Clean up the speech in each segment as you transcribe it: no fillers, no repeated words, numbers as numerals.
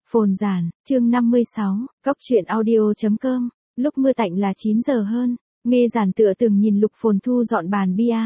Phồn giản, chương 56, Cóc truyện audio.com, lúc mưa tạnh là 9 giờ hơn, Nghe giản tựa từng nhìn Lục Phồn thu dọn bàn bia.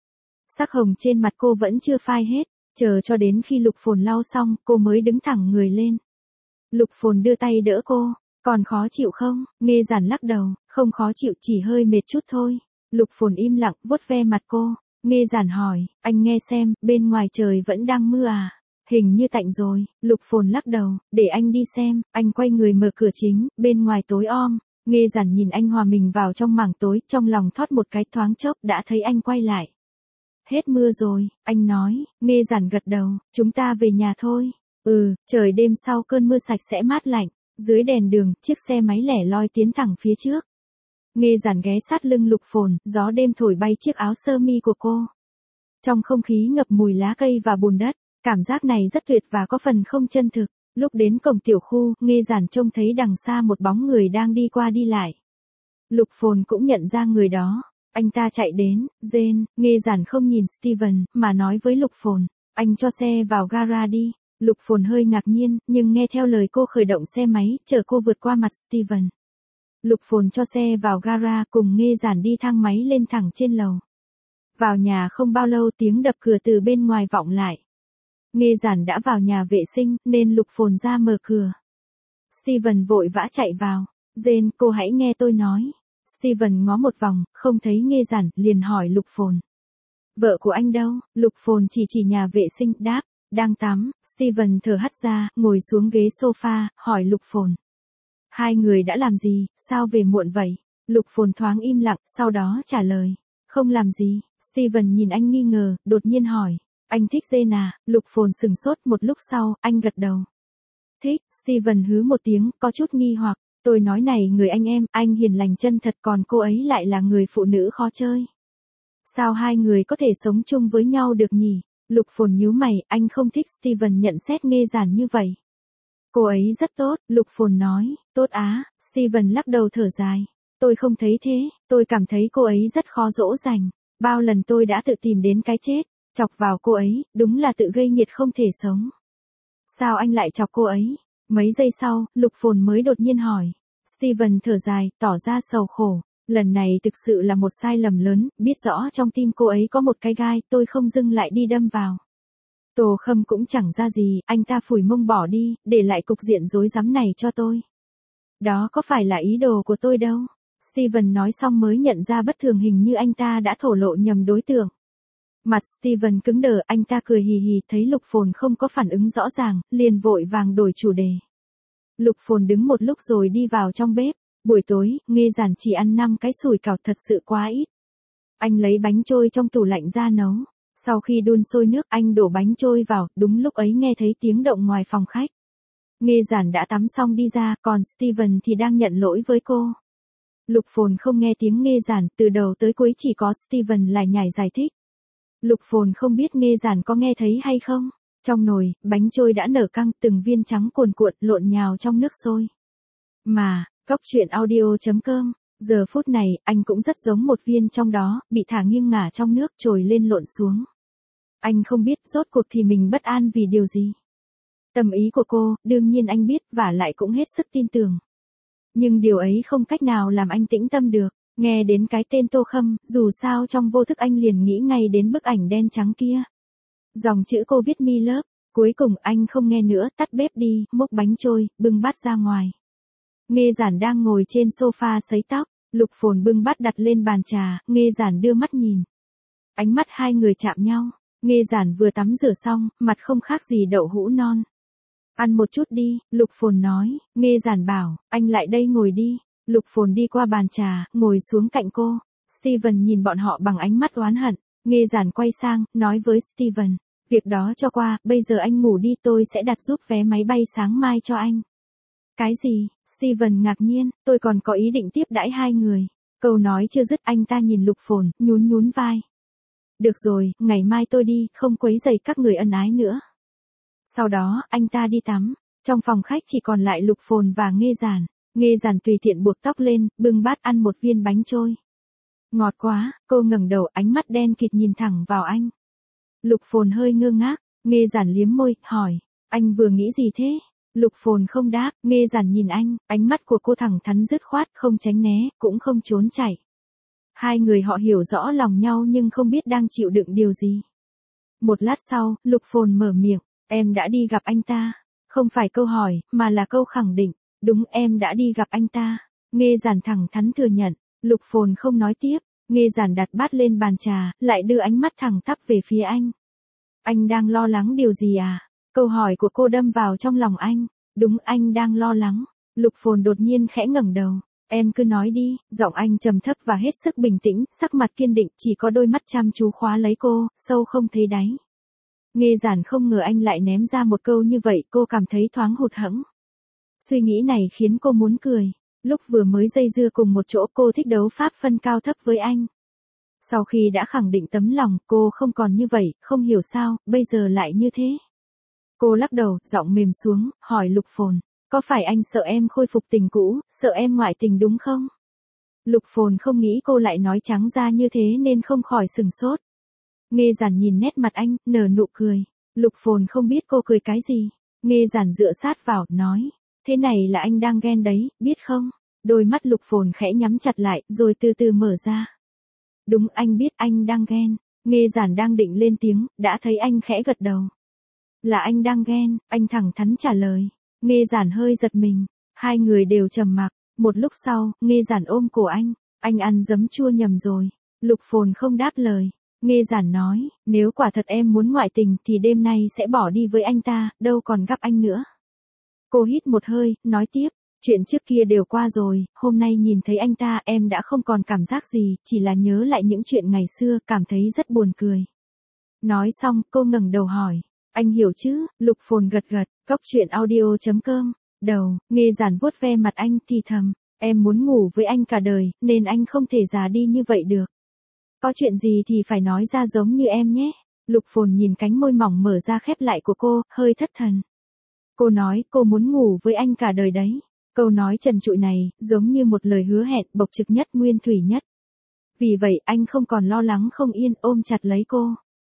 Sắc hồng trên mặt cô vẫn chưa phai hết, chờ cho đến khi Lục Phồn lau xong, cô mới đứng thẳng người lên. Lục Phồn đưa tay đỡ cô, còn khó chịu không? Nghe giản lắc đầu, không khó chịu, chỉ hơi mệt chút thôi. Lục Phồn im lặng, vuốt ve mặt cô. Nghe giản hỏi, anh nghe xem, bên ngoài trời vẫn đang mưa à? Hình như tạnh rồi. Lục Phồn lắc đầu, để anh đi xem. Anh quay người mở cửa chính, bên ngoài tối om. Nghe giản nhìn anh hòa mình vào trong mảng tối, trong lòng thót một cái, thoáng chốc đã thấy anh quay lại. Hết mưa rồi, anh nói. Nghe giản gật đầu, chúng ta về nhà thôi. Trời đêm sau cơn mưa sạch sẽ mát lạnh. Dưới đèn đường, chiếc xe máy lẻ loi tiến thẳng phía trước. Nghe giản ghé sát lưng Lục Phồn, gió đêm thổi bay chiếc áo sơ mi của cô. Trong không khí ngập mùi lá cây và bùn đất, cảm giác này rất tuyệt và có phần không chân thực. Lúc đến cổng tiểu khu, Nghe giản trông thấy đằng xa một bóng người đang đi qua đi lại. Lục Phồn cũng nhận ra người đó. Anh ta chạy đến, rên. Nghe giản không nhìn Steven, mà nói với Lục Phồn, anh cho xe vào gara đi. Lục Phồn hơi ngạc nhiên, nhưng nghe theo lời cô khởi động xe máy, chở cô vượt qua mặt Steven. Lục Phồn cho xe vào gara, cùng Nghe giản đi thang máy lên thẳng trên lầu. Vào nhà không bao lâu, tiếng đập cửa từ bên ngoài vọng lại. Nghe giản đã vào nhà vệ sinh, nên Lục Phồn ra mở cửa. Steven vội vã chạy vào. Jane, cô hãy nghe tôi nói. Steven ngó một vòng, không thấy Nghe giản, liền hỏi Lục Phồn. Vợ của anh đâu? Lục Phồn chỉ nhà vệ sinh, đáp, đang tắm. Steven thở hắt ra, ngồi xuống ghế sofa, hỏi Lục Phồn. Hai người đã làm gì, sao về muộn vậy? Lục Phồn thoáng im lặng, sau đó trả lời. Không làm gì. Steven nhìn anh nghi ngờ, đột nhiên hỏi. Anh thích Jane à? Lục Phồn sừng sốt, một lúc sau, anh gật đầu. Thích. Steven hứ một tiếng, có chút nghi hoặc. Tôi nói này người anh hiền lành chân thật, còn cô ấy lại là người phụ nữ khó chơi. Sao hai người có thể sống chung với nhau được nhỉ? Lục Phồn nhíu mày, anh không thích. Steven nhận xét Nghe giản như vậy. Cô ấy rất tốt, Lục Phồn nói. Tốt á? Steven lắc đầu thở dài. Tôi không thấy thế, tôi cảm thấy cô ấy rất khó dỗ dành. Bao lần tôi đã tự tìm đến cái chết, chọc vào cô ấy, đúng là tự gây nghiệt không thể sống. Sao anh lại chọc cô ấy? Mấy giây sau, Lục Phồn mới đột nhiên hỏi. Steven thở dài, tỏ ra sầu khổ. Lần này thực sự là một sai lầm lớn, biết rõ trong tim cô ấy có một cái gai, tôi không dưng lại đi đâm vào. Tô Khâm cũng chẳng ra gì, anh ta phủi mông bỏ đi, để lại cục diện rối rắm này cho tôi. Đó có phải là ý đồ của tôi đâu. Steven nói xong mới nhận ra bất thường, hình như anh ta đã thổ lộ nhầm đối tượng. Mặt Steven cứng đờ, anh ta cười hì hì, thấy Lục Phồn không có phản ứng rõ ràng, liền vội vàng đổi chủ đề. Lục Phồn đứng một lúc rồi đi vào trong bếp. Buổi tối, Nghe giản chỉ ăn 5 cái sủi cảo, thật sự quá ít. Anh lấy bánh trôi trong tủ lạnh ra nấu. Sau khi đun sôi nước, anh đổ bánh trôi vào, đúng lúc ấy nghe thấy tiếng động ngoài phòng khách. Nghe giản đã tắm xong đi ra, còn Steven thì đang nhận lỗi với cô. Lục Phồn không nghe tiếng Nghe giản, từ đầu tới cuối chỉ có Steven lải nhải giải thích. Lục Phồn không biết Nghe giản có nghe thấy hay không. Trong nồi, bánh trôi đã nở căng, từng viên trắng cuồn cuộn lộn nhào trong nước sôi. Mà, Cóc truyện audio.com, giờ phút này, anh cũng rất giống một viên trong đó, bị thả nghiêng ngả trong nước trồi lên lộn xuống. Anh không biết rốt cuộc thì mình bất an vì điều gì. Tâm ý của cô, đương nhiên anh biết, và lại cũng hết sức tin tưởng. Nhưng điều ấy không cách nào làm anh tĩnh tâm được. Nghe đến cái tên Tô Khâm, dù sao trong vô thức anh liền nghĩ ngay đến bức ảnh đen trắng kia. Dòng chữ cô viết me love. Cuối cùng anh không nghe nữa, tắt bếp đi, múc bánh trôi, bưng bát ra ngoài. Nghe giản đang ngồi trên sofa sấy tóc. Lục Phồn bưng bát đặt lên bàn trà, Nghe giản đưa mắt nhìn. Ánh mắt hai người chạm nhau. Nghe giản vừa tắm rửa xong, mặt không khác gì đậu hũ non. Ăn một chút đi, Lục Phồn nói. Nghe giản bảo, anh lại đây ngồi đi. Lục Phồn đi qua bàn trà, ngồi xuống cạnh cô. Steven nhìn bọn họ bằng ánh mắt oán hận. Nghe giản quay sang, nói với Steven. Việc đó cho qua, bây giờ anh ngủ đi, tôi sẽ đặt giúp vé máy bay sáng mai cho anh. Cái gì? Steven ngạc nhiên, tôi còn có ý định tiếp đãi hai người. Câu nói chưa dứt, anh ta nhìn Lục Phồn, nhún vai. Được rồi, ngày mai tôi đi, không quấy rầy các người ân ái nữa. Sau đó, anh ta đi tắm. Trong phòng khách chỉ còn lại Lục Phồn và Nghe giản. Nghe giản tùy tiện buộc tóc lên, bưng bát ăn một viên bánh trôi. Ngọt quá, cô ngẩng đầu, ánh mắt đen kịt nhìn thẳng vào anh. Lục Phồn hơi ngơ ngác, Nghe giản liếm môi, hỏi. Anh vừa nghĩ gì thế? Lục Phồn không đáp, Nghê Giản nhìn anh, ánh mắt của cô thẳng thắn dứt khoát, không tránh né, cũng không trốn chạy. Hai người họ hiểu rõ lòng nhau nhưng không biết đang chịu đựng điều gì. Một lát sau, Lục Phồn mở miệng, em đã đi gặp anh ta. Không phải câu hỏi, mà là câu khẳng định. Đúng, em đã đi gặp anh ta. Nghê Giản thẳng thắn thừa nhận. Lục Phồn không nói tiếp. Nghê Giản đặt bát lên bàn trà, lại đưa ánh mắt thẳng tắp về phía anh. Anh đang lo lắng điều gì à? Câu hỏi của cô đâm vào trong lòng anh. Đúng, anh đang lo lắng. Lục Phồn đột nhiên khẽ ngẩng đầu. Em cứ nói đi, giọng anh trầm thấp và hết sức bình tĩnh, sắc mặt kiên định, chỉ có đôi mắt chăm chú khóa lấy cô, sâu không thấy đáy. Nghê Giản không ngờ anh lại ném ra một câu như vậy, cô cảm thấy thoáng hụt hẫng. Suy nghĩ này khiến cô muốn cười. Lúc vừa mới dây dưa cùng một chỗ cô thích đấu pháp phân cao thấp với anh. Sau khi đã khẳng định tấm lòng, cô không còn như vậy, không hiểu sao, bây giờ lại như thế. Cô lắc đầu, giọng mềm xuống, hỏi Lục Phồn, có phải anh sợ em khôi phục tình cũ, sợ em ngoại tình đúng không? Lục Phồn không nghĩ cô lại nói trắng ra như thế nên không khỏi sừng sốt. Nghê Giản nhìn nét mặt anh, nở nụ cười. Lục Phồn không biết cô cười cái gì. Nghê Giản dựa sát vào, nói, thế này là anh đang ghen đấy, biết không? Đôi mắt Lục Phồn khẽ nhắm chặt lại, rồi từ từ mở ra. Đúng, anh biết anh đang ghen. Nghê Giản đang định lên tiếng, đã thấy anh khẽ gật đầu. Là anh đang ghen, anh thẳng thắn trả lời. Nghê Giản hơi giật mình. Hai người đều trầm mặc. Một lúc sau, Nghê Giản ôm cổ anh ăn giấm chua nhầm rồi. Lục Phồn không đáp lời. Nghê Giản nói, nếu quả thật em muốn ngoại tình thì đêm nay sẽ bỏ đi với anh ta, đâu còn gặp anh nữa. Cô hít một hơi, nói tiếp, chuyện trước kia đều qua rồi, hôm nay nhìn thấy anh ta em đã không còn cảm giác gì, chỉ là nhớ lại những chuyện ngày xưa, cảm thấy rất buồn cười. Nói xong, cô ngẩng đầu hỏi, anh hiểu chứ? Lục Phồn gật gật, coctruyện.audio.com. Đầu, Nghê Giản vuốt ve mặt anh thì thầm, em muốn ngủ với anh cả đời, nên anh không thể già đi như vậy được. Có chuyện gì thì phải nói ra giống như em nhé. Lục Phồn nhìn cánh môi mỏng mở ra khép lại của cô, hơi thất thần. Cô nói cô muốn ngủ với anh cả đời đấy. Câu nói trần trụi này, giống như một lời hứa hẹn bộc trực nhất nguyên thủy nhất. Vì vậy anh không còn lo lắng không yên, ôm chặt lấy cô.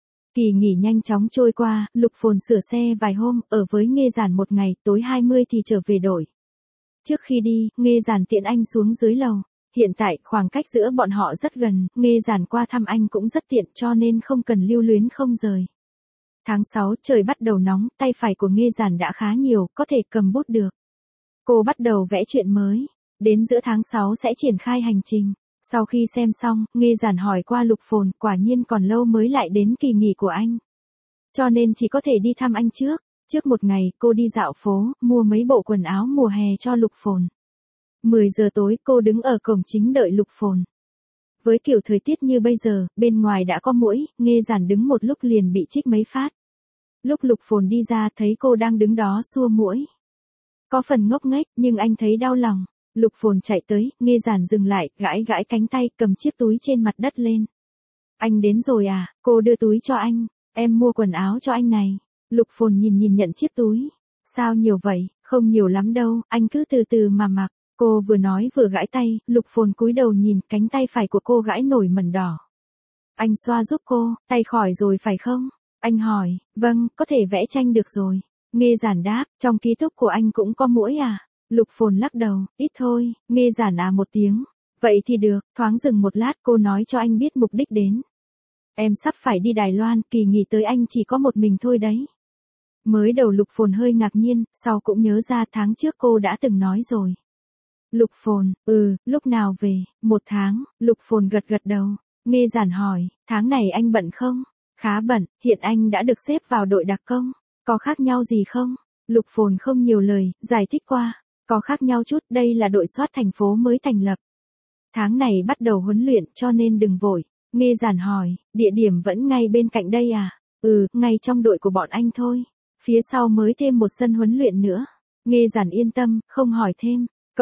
Kỳ nghỉ nhanh chóng trôi qua, Lục Phồn sửa xe vài hôm, ở với Nghê Giản một ngày, tối 20 thì trở về đổi. Trước khi đi, Nghê Giản tiện anh xuống dưới lầu. Hiện tại, khoảng cách giữa bọn họ rất gần, Nghê Giản qua thăm anh cũng rất tiện cho nên không cần lưu luyến không rời. Tháng 6, trời bắt đầu nóng, tay phải của Nghê Giản đã khá nhiều, có thể cầm bút được. Cô bắt đầu vẽ chuyện mới. Đến giữa tháng 6 sẽ triển khai hành trình. Sau khi xem xong, Nghê Giản hỏi qua Lục Phồn, quả nhiên còn lâu mới lại đến kỳ nghỉ của anh. Cho nên chỉ có thể đi thăm anh trước. Trước một ngày, cô đi dạo phố, mua mấy bộ quần áo mùa hè cho Lục Phồn. 10 giờ tối cô đứng ở cổng chính đợi Lục Phồn. Với kiểu thời tiết như bây giờ, bên ngoài đã có muỗi, Nghê Giản đứng một lúc liền bị chích mấy phát. Lúc Lục Phồn đi ra thấy cô đang đứng đó xua muỗi. Có phần ngốc nghếch, nhưng anh thấy đau lòng. Lục Phồn chạy tới, Nghê Giản dừng lại, gãi gãi cánh tay, cầm chiếc túi trên mặt đất lên. Anh đến rồi à? Cô đưa túi cho anh. Em mua quần áo cho anh này. Lục Phồn nhìn nhận chiếc túi. Sao nhiều vậy? Không nhiều lắm đâu, anh cứ từ từ mà mặc. Cô vừa nói vừa gãi tay, Lục Phồn cúi đầu nhìn, cánh tay phải của cô gãi nổi mẩn đỏ. Anh xoa giúp cô, tay khỏi rồi phải không? Anh hỏi, vâng, có thể vẽ tranh được rồi. Nghê Giản đáp, trong ký túc của anh cũng có muỗi à? Lục Phồn lắc đầu, ít thôi. Nghê Giản à một tiếng. Vậy thì được, thoáng dừng một lát cô nói cho anh biết mục đích đến. Em sắp phải đi Đài Loan, kỳ nghỉ tới anh chỉ có một mình thôi đấy. Mới đầu Lục Phồn hơi ngạc nhiên, sau cũng nhớ ra tháng trước cô đã từng nói rồi. Lục Phồn, lúc nào về? 1 tháng, Lục Phồn gật gật đầu. Nghê Giản hỏi, tháng này anh bận không? Khá bận, hiện anh đã được xếp vào đội đặc công. Có khác nhau gì không? Lục Phồn không nhiều lời, giải thích qua. Có khác nhau chút, đây là đội soát thành phố mới thành lập. Tháng này bắt đầu huấn luyện cho nên đừng vội. Nghê Giản hỏi, địa điểm vẫn ngay bên cạnh đây à? Ngay trong đội của bọn anh thôi. Phía sau mới thêm một sân huấn luyện nữa. Nghê Giản yên tâm, không hỏi thêm.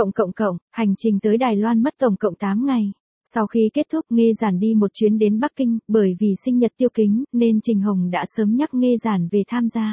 Hành trình tới Đài Loan mất tổng cộng 8 ngày. Sau khi kết thúc Nghê Giản đi một chuyến đến Bắc Kinh, bởi vì sinh nhật Tiêu Kính, nên Trình Hồng đã sớm nhắc Nghê Giản về tham gia.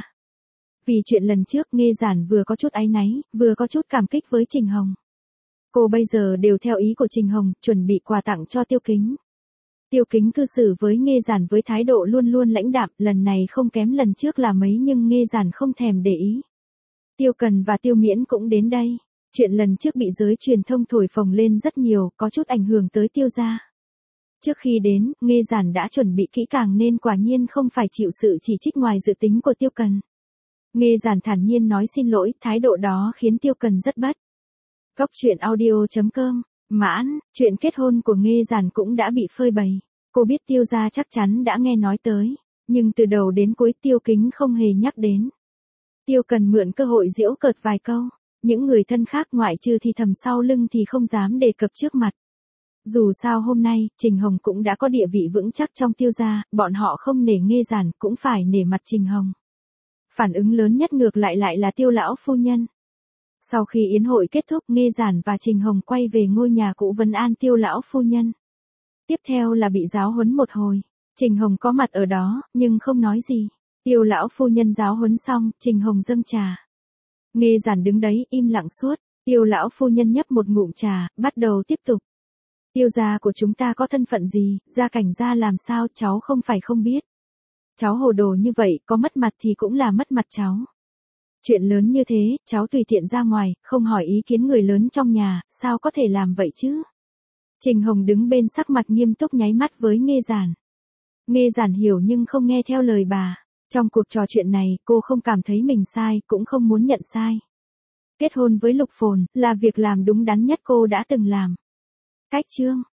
Vì chuyện lần trước Nghê Giản vừa có chút áy náy, vừa có chút cảm kích với Trình Hồng. Cô bây giờ đều theo ý của Trình Hồng, chuẩn bị quà tặng cho Tiêu Kính. Tiêu Kính cư xử với Nghê Giản với thái độ luôn luôn lãnh đạm, lần này không kém lần trước là mấy nhưng Nghê Giản không thèm để ý. Tiêu Cần và Tiêu Miễn cũng đến đây. Chuyện lần trước bị giới truyền thông thổi phồng lên rất nhiều, có chút ảnh hưởng tới Tiêu gia. Trước khi đến, Nghê Giản đã chuẩn bị kỹ càng nên quả nhiên không phải chịu sự chỉ trích ngoài dự tính của Tiêu Cần. Nghê Giản thản nhiên nói xin lỗi, thái độ đó khiến Tiêu Cần rất bất. Góc truyện audio.com. Mãn, chuyện kết hôn của Nghê Giản cũng đã bị phơi bày. Cô biết Tiêu gia chắc chắn đã nghe nói tới, nhưng từ đầu đến cuối Tiêu Kính không hề nhắc đến. Tiêu Cần mượn cơ hội giễu cợt vài câu, những người thân khác ngoại trừ thì thầm sau lưng thì không dám đề cập trước mặt. Dù sao hôm nay, Trình Hồng cũng đã có địa vị vững chắc trong Tiêu gia, bọn họ không nể Nghê Giản cũng phải nể mặt Trình Hồng. Phản ứng lớn nhất ngược lại là Tiêu lão phu nhân. Sau khi yến hội kết thúc, Nghê Giản và Trình Hồng quay về ngôi nhà cũ vấn an Tiêu lão phu nhân. Tiếp theo là bị giáo huấn một hồi. Trình Hồng có mặt ở đó, nhưng không nói gì. Tiêu lão phu nhân giáo huấn xong, Trình Hồng dâng trà. Nghê Giản đứng đấy, im lặng suốt. Tiêu lão phu nhân nhấp một ngụm trà, bắt đầu tiếp tục. Tiêu gia của chúng ta có thân phận gì, gia cảnh gia làm sao, cháu không phải không biết. Cháu hồ đồ như vậy, có mất mặt thì cũng là mất mặt cháu. Chuyện lớn như thế, cháu tùy tiện ra ngoài, không hỏi ý kiến người lớn trong nhà, sao có thể làm vậy chứ? Trình Hồng đứng bên sắc mặt nghiêm túc nháy mắt với Nghê Giản. Nghê Giản hiểu nhưng không nghe theo lời bà. Trong cuộc trò chuyện này, cô không cảm thấy mình sai, cũng không muốn nhận sai. Kết hôn với Lục Phồn, là việc làm đúng đắn nhất cô đã từng làm. Cách chương